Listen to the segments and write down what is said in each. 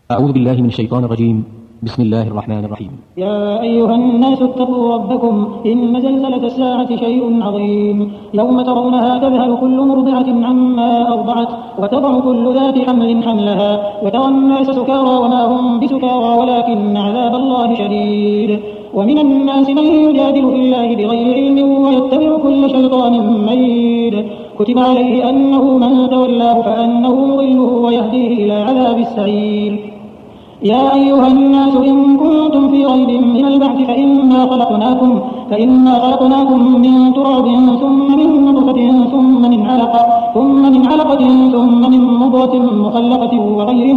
أعوذ بالله من الشيطان الرجيم. بسم الله الرحمن الرحيم. يا أيها الناس اتقوا ربكم إن زلزلة الساعة شيء عظيم يوم ترونها تذهل كل مرضعة عما أرضعت وتضع كل ذات حمل حملها وترى الناس سكارى وما هم بسكارى ولكن عذاب الله شديد. ومن الناس من يجادل في الله بغير علم ويتبع كل شيطان مريد كتب عليه أنه من تولاه فأنه يضله ويهديه إلى عذاب السعير. يا أيها الناس إن كنتم في ريب من البعث فإنا خلقناكم من تراب ثم من نطفة ثم من علقة ثم من مضغة مخلقة وغير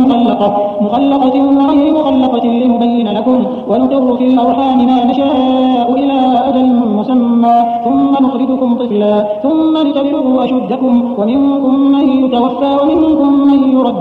مخلقة لنبين لكم ونقر في الأرحام ما نشاء إلى أجل مسمى ثم نخرجكم طفلا ثم لتبلغوا أشدكم ومنكم من يتوفى ومنكم من يرد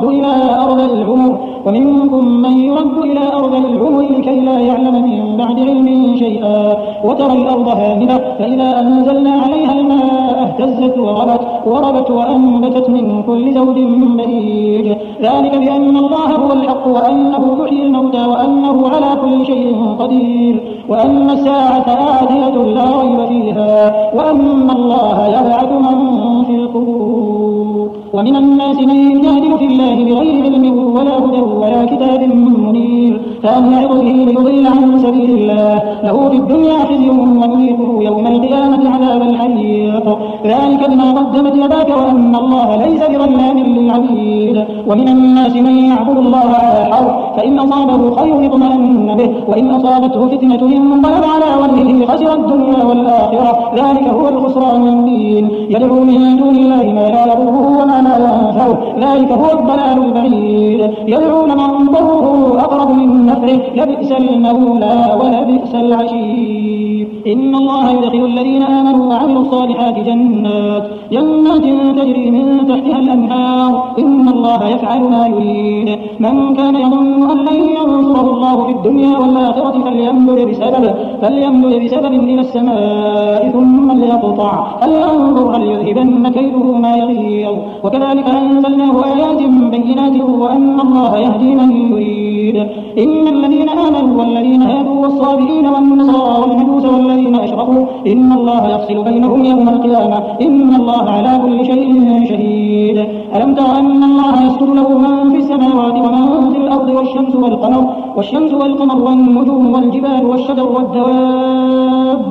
إلى أرض العمر لكي لا يعلم من بعد علم شيئا. وترى الأرض هامدة فإذا أنزلنا عليها الماء اهتزت وربت وأنبتت من كل زوج بهيج ذلك بأن الله هو الحق وأنه يحيي الموتى وأنه على كل شيء قدير وأن الساعة آتية لا ريب فيها وأن الله يبعث من في القبور. ومن الناس من يجادل في الله بغير علم ولا هدى ولا كتاب منير فأن يعظ به ليضل عن سبيل الله له في الدنيا خزي ونذيقه يوم القيامة عذاب الحريق ذلك بما قدمت يداك وأن الله ليس بظلام للعبيد. ومن الناس من يعبد الله على حرف فإن أصابه خير اطمأن به وإن أصابته فتنة انقلب على وجهه خسر الدنيا والآخرة ذلك هو الخسران المبين. يدعو من دون الله ما لا يضره وما لا ينفعه ذلك هو الضلال البعيد. يدعون من ضره أقرب من نفعه لبئس المولى ولبئس العشير. إن الله يدخل الذين آمنوا وعملوا الصالحات جنات تجري من تحتها الأنهار إن الله يفعل ما يريد. من كان يظن أن لن ينصره الله في الدنيا والآخرة فليمدد بسبب إلى السماء ثم ليقطع فلينظر هل يذهبن كيده ما يغيظ. وكذلك أنزلناه آيات بينات وأن الله يهدي من يريد. إن الذين آمنوا والذين هادوا والصابئين والنصارى والمجوس والذين أشركوا إن الله يفصل بينهم يوم القيامة إن الله على كل شيء شهيد. ألم تر أن الله يسجد له من في السماوات ومن في الأرض والشمس والقمر والنجوم والجبال والشجر والدواب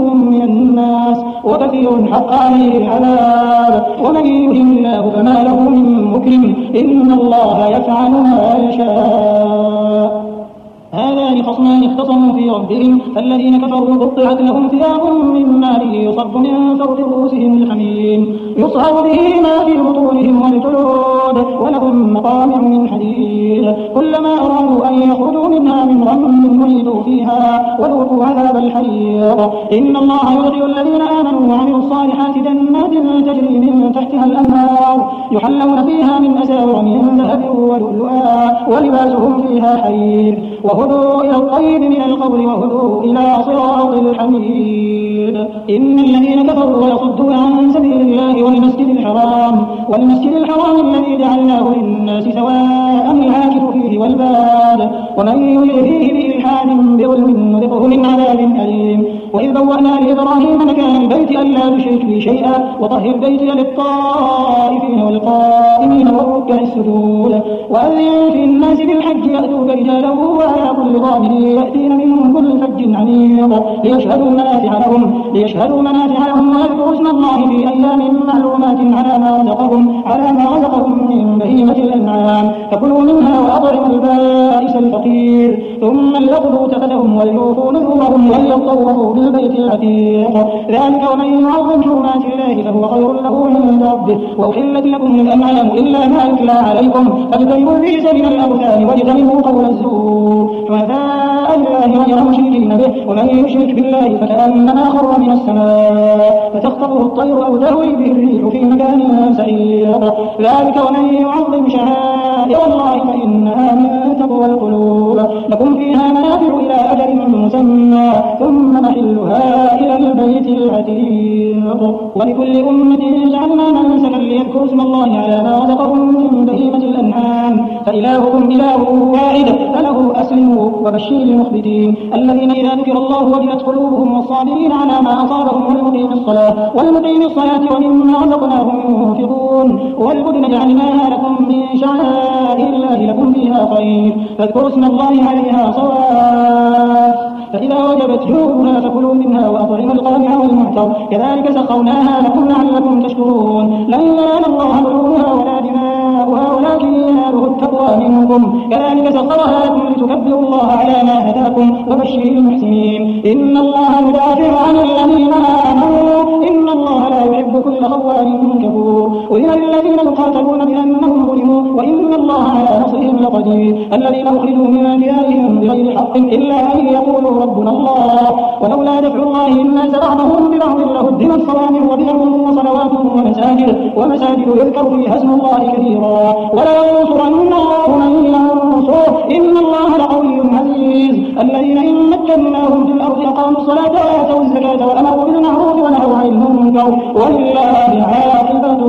وكثير حق عليه العذاب ومن يهن الله فما له من مكرم إن الله يفعل ما يشاء. هذان خصمان اختصموا في ربهم فالذين كفروا قطعت لهم ثياب من نار يصب من فوق رؤوسهم الحميم يصهر به ما في بطونهم والجلود ولهم مقامع من حديد كلما أرادوا أن يخرجوا منها من غم نعيدوا فيها وذوقوا عذاب الحريق. إن الله يدخل الذين آمنوا وعملوا الصالحات جنات تجري من تحتها الأنهار يحلون فيها من أساور من ذهب ولؤلؤا ولباسهم فيها حرير وهدوا إلى الطيب من القول وهدوا إلى صراط الحميد. إن الذين كفروا ويصدون عن سبيل الله والمسجد الحرام الذي جعلناه للناس سواء العاكف فيه والباد ومن يرد فيه بإلحاد بظلم نذقه من عذاب أليم. وإذ بوأنا لإبراهيم مكان البيت ألا تشرك بي شيئا وطهر بيتي للطائفين والقائمين والركع السجود وأذن في الناس بالحج يأتوك رجالا وعلى كل ضامر يأتين من كل فج عميق ليشهدوا منافع لهم ويذكروا اسم الله في أيام معلومات على ما رزقهم من بهيمة الأنعام فكلوا منها وأطعموا البائس الفقير ثم ليقضوا تفثهم وليوفوا نذورهم وليطوفوا بالبيت العتيق ذلك ومن يعظم حرمات الله فهو خير له عند ربه. وأحلت لكم الأنعام إلا ما يتلى عليكم فاجتنبوا الرجس من الأوثان واجتنبوا قول الزور حنفاء لله غير مشركين به ومن يشرك بالله فكأنما خر من السماء فتخطفه الطير أو تهوي به الريح في مكان سحيق ذلك ومن يعظم شعائر الله فإنها من تقوى القلوب. لكم فيها منافع إلى أجل مسمى ثم محلها إلى البيت العتيق. ولكل أمة جعلنا منسكا ليذكروا اسم الله على ما رزقهم من بهيمة الأنعام فإلهكم إله واحد فله أسلموا وبشر المخبتين الذين إذا ذكر الله وجلت قلوبهم والصابرين على ما أصابهم والمقيم الصلاة ومما رزقناهم ينفقون والبدن جعلناها لكم من شعائر الله لكم فيها خير فاذكروا اسم الله عليها صواف فإذا وجبت جنوبها فكلوا منها وأطعموا القانع والمعتر كذلك سخرناها لكم لعلكم تشكرون لن ينال الله لحومها ولا دماؤها ولكن يناله التقوى منكم كذلك سخرها لكم لتكبروا الله على ما هداكم وبشر المحسنين إن الله يدافع عن الذين آمنوا إن الله لا يحب كل خوان كفور أذن للذين يقاتلون بأنهم ظلموا وإن الله على نصرهم لقدير الذين أخرجوا من ديارهم بغير حق إلا أن يقولوا ربنا الله ولولا دفع الله الناس بعضهم ببعض لهدمت صوامع وبيع وصلوات ومساجد يذكر فيها اسم الله كثيرا ولا ينصرن الله من ينصره إن الله لقوي عزيز الذين إن مكناهم في الأرض أقاموا الصلاة وآتوا الزكاة وأمروا بالمعروف ونهوا عن المنكر ولله عاقبة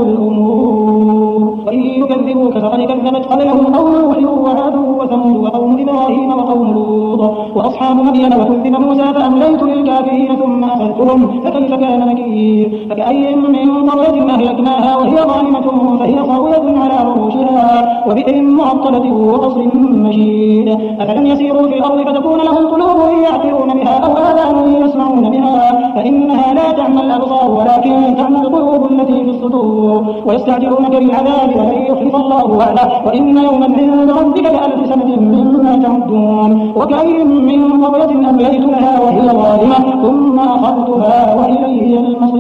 الأمور وإن يكذبوك فقد كذبت قبلهم قوم نوح وعاد وثمود وقوم إبراهيم وقوم لوط وأصحاب مدين وكذب موسى فأمليت للكافرين ثم أخذتهم فكيف كان نكير فكأي من قرية أهلكناها وهي ظالمة فهي خاوية على عروشها وبئر معطلة وقصر مشيد أفلم يسيروا في الأرض فتكون لهم قلوب يعقلون بها أو آذان يسمعون بها فإنها لا تعمى الأبصار ولكن تعمى القلوب التي في الصدور ويستعجلونك بالعذاب ولن يخلف الله وعده وإن يوما عند ربك كألف سنة مما تعدون وكأي من قرية أمليت لها وهي ظالمة ثم أخذتها وإلي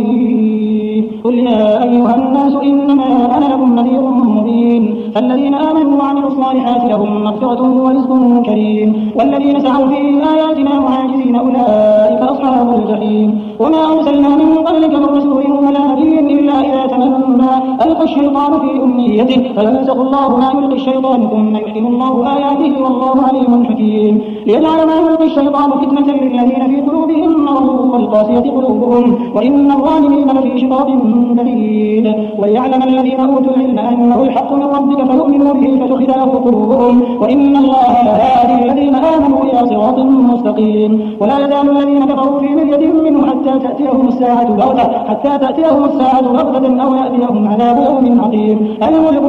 المصير قل يا أيها الناس إنما أنا لكم نذير مبين فالذين آمنوا وعملوا الصالحات لهم مغفرة ورزق كريم والذين سعوا في آياتنا معاجزين أولئك أصحاب الجحيم وما أرسلنا من قبلك من رسول ولا نبي إلا إذا تمنى ألقى الشيطان في أمنيته فينسخ الله ما يلقي الشيطان ثم يحكم الله آياته والله عليم حكيم ليجعل ما يلقي الشيطان فتنة للذين في قلوبهم مرض والقاسية قلوبهم وإن الظالمين لفي شقاق بعيد وليعلم الذين أوتوا العلم أنه الحق من ربك فيؤمنوا به فتخذله قلوبهم وإن الله لهادي الذين آمنوا إلى صراط مستقيم ولا يزال الذين كفروا في مرية منه حتى تأتيهم الساعة بغتة أو يأتيهم عذاب يوم عقيم الملك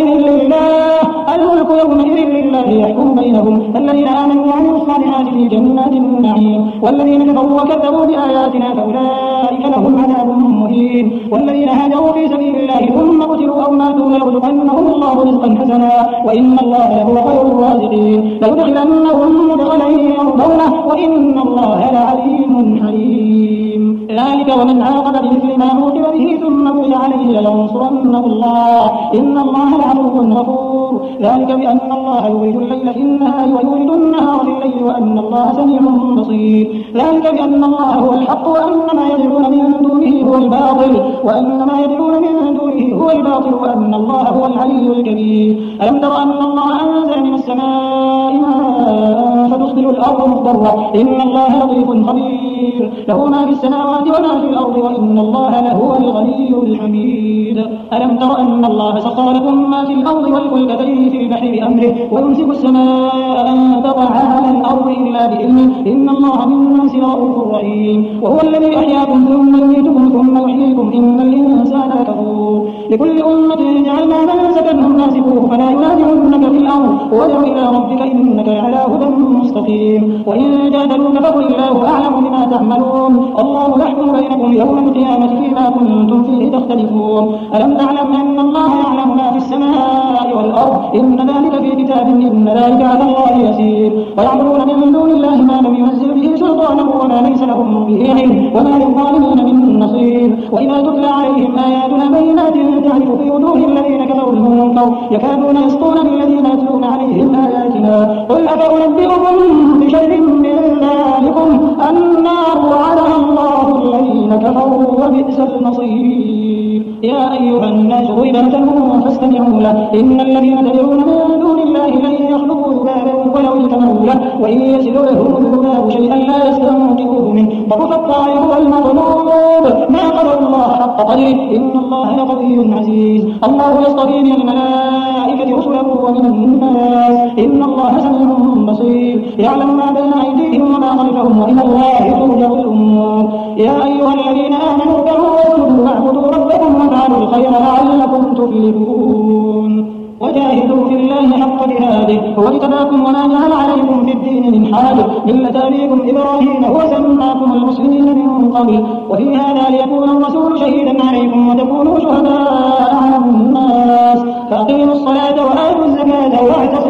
يومئذ لله يحكم بينهم الذين آمنوا وعملوا الصالحات في جنات النعيم والذين كفروا وكذبوا بآياتنا فأولئك لهم عذاب مهين والذين هاجروا في سبيل الله ثم قتلوا أو ماتوا ليرزقنهم الله رزقا حسنا وإن الله لهو خير الرازقين ليدخلنهم مدخلا يرضونه وإن الله لعليم حليم ذلك ومن عاقب بمثل ما عوقب به ثم بغي عليه لينصرنه الله إن الله لعفو غفور ذلك بأن الله يولد الليل في النهار ويولد النهار في الليل وأن الله سميع بصير ذلك بأن الله هو الحق وأن ما يدعون من دونه هو الباطل وأن الله هو العلي الكبير ألم تر أن الله أنزل من السماء ماء فتصبح الأرض مخضرة إن الله لطيف خبير له ما في السماوات وما في الأرض وإن الله لهو الغني الحميد ألم تر أن الله سخر لكم ما في الأرض والفلك تجري في البحر بأمره ويمسك السماء أن تقع على الأرض إلا بإذنه إن الله بالناس رؤوف رحيم وهو الذي أحياكم ثم يميتكم ثم يحييكم إن الإنسان لكفور لكل أمة جعلنا منسكا هم ناسكوه فلا ينازعنك في الأرض وادع إلى ربك إنك على هدى مستقيم وإن جادلوك فقل الله أعلم بما تعملون الله يحكم بينكم يوم القيامة فيما كنتم فيه تختلفون ألم تعلم أن الله يعلم ما في السماء والأرض إن ذلك في كتاب إن ذلك على الله يسير ويعبدون من دون الله ما لم ينزل به سلطانا وما ليس لهم به علم وما للظالمين من نصير وإذا تتلى عليهم آياتنا بينات تعرف في وجوه الذين كفروا المنكر يكادون يسطون بالذين يتلون عليهم آياتنا قل أفأنبئكم بشر من ذلكم النار وعدها الله الذين كفروا وبئس المصير يا أيها الناس ضرب مثل فاستمعوا له إن الذين تدعون من دون الله لن يخلقوا ذبابا ولو مولة وإن يسلبهم الذباب شيئا لا يستنقذوه منه ضعف الطالب والمطلوب ما قدر الله حق قدره إن الله لقوي عزيز الله يصطفي من الملائكة رسلا ومن الناس إن الله سميع بصير يعلم ما بين أيديهم وما خلفهم وإلى الله ترجع الأمور يا أيها الذين آمنوا اركعوا واسجدوا واعبدوا ربكم وافعلوا الخير لعلكم تفلحون وجاهدوا في الله حق جهاده هو اجتباكم وما جعل عليكم في الدين من حرج ملة أبيكم إبراهيم هو سماكم المسلمين من قبل وفي هذا ليكون الرسول شهيدا عليكم وتكونوا شهداء على الناس فأقيموا الصلاة وآتوا الزكاة واعتصموا